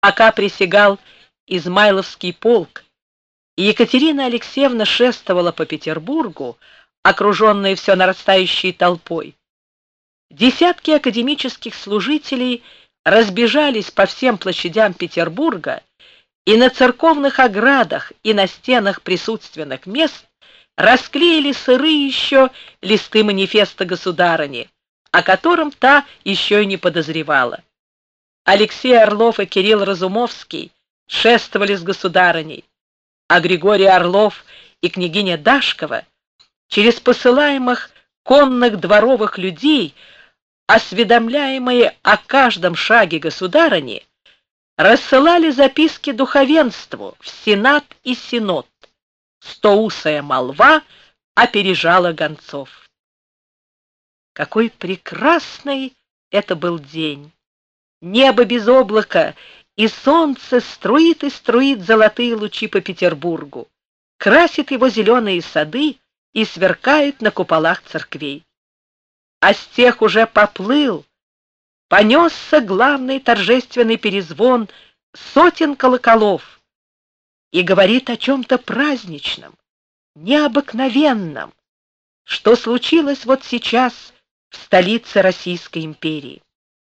пока присягал Измайловский полк, и Екатерина Алексеевна шествовала по Петербургу, окруженная все нарастающей толпой. Десятки академических служителей разбежались по всем площадям Петербурга, и на церковных оградах и на стенах присутственных мест расклеили сырые еще листы манифеста государыни, о котором та еще и не подозревала. Алексей Орлов и Кирилл Разумовский шествовали с государыней, а Григорий Орлов и княгиня Дашкова через посылаемых конных дворовых людей, осведомляемые о каждом шаге государыни, рассылали записки духовенству в Сенат и Синод. Стоусая молва опережала гонцов. Какой прекрасный это был день! Небо без облака, и солнце струит и струит золотые лучи по Петербургу, красит его зеленые сады и сверкает на куполах церквей. А с тех уже поплыл, понесся главный торжественный перезвон сотен колоколов и говорит о чем-то праздничном, необыкновенном, что случилось вот сейчас в столице Российской империи.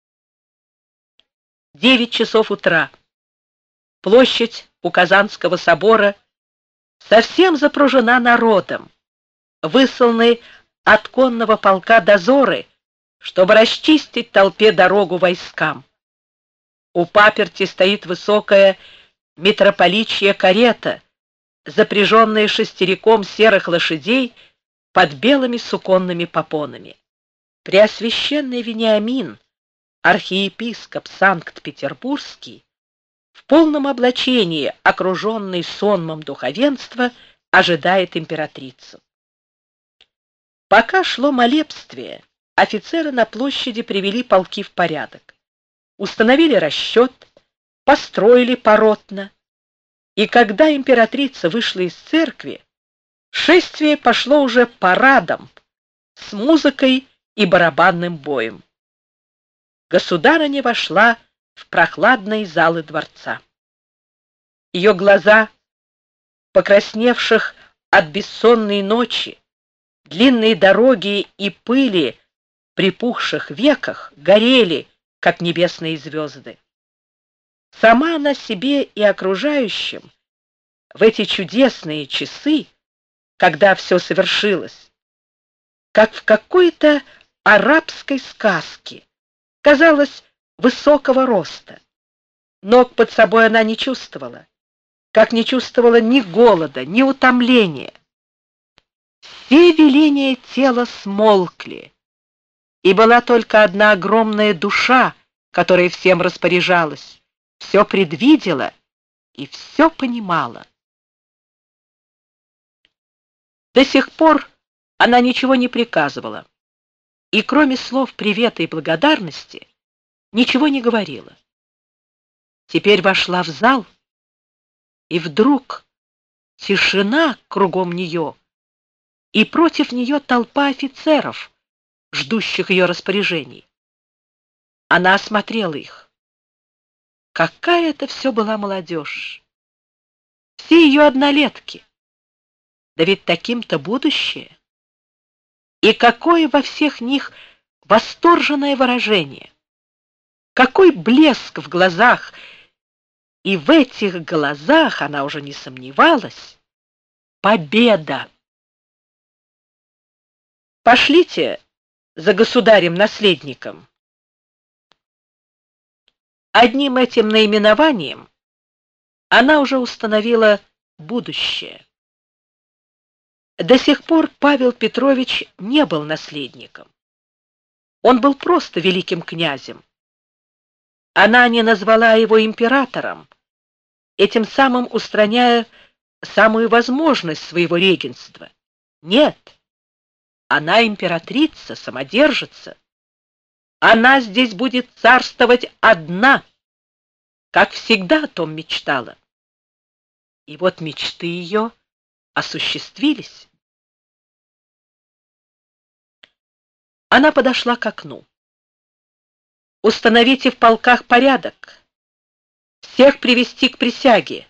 9 часов утра. Площадь у Казанского собора совсем запружена народом. Высланы от конного полка дозоры, чтобы расчистить толпе дорогу войскам. У паперти стоит высокая митрополичья карета, запряженная шестериком серых лошадей под белыми суконными попонами. Преосвященный Вениамин, архиепископ Санкт-Петербургский, в полном облачении, окруженный сонмом духовенства, ожидает императрицу. Пока шло молебствие, офицеры на площади привели полки в порядок, установили расчет, построили поротно, и когда императрица вышла из церкви, шествие пошло уже парадом с музыкой и барабанным боем. Государыня вошла в прохладные залы дворца. Ее глаза, покрасневших от бессонной ночи, длинные дороги и пыли припухших веках, горели, как небесные звезды. Сама она себе и окружающим в эти чудесные часы, когда все совершилось, как в какой-то арабской сказке, казалась высокого роста. Ног под собой она не чувствовала, как не чувствовала ни голода, ни утомления. Все веления тела смолкли, и была только одна огромная душа, которая всем распоряжалась, все предвидела и все понимала. До сих пор она ничего не приказывала, и кроме слов привета и благодарности ничего не говорила. Теперь вошла в зал, и вдруг тишина кругом нее, и против нее толпа офицеров, ждущих ее распоряжений. Она осмотрела их. Какая это все была молодежь! Все ее однолетки. Да ведь таким-то будущее! И какое во всех них восторженное выражение! Какой блеск в глазах! И в этих глазах, она уже не сомневалась, победа! Пошлите за государем-наследником. Одним этим наименованием она уже установила будущее. До сих пор Павел Петрович не был наследником. Он был просто великим князем. Она не назвала его императором, этим самым устраняя самую возможность своего регенства. Нет, она императрица, самодержица. Она здесь будет царствовать одна, как всегда о том мечтала. И вот мечты ее осуществились. Она подошла к окну. «Установите в полках порядок. всех привести к присяге.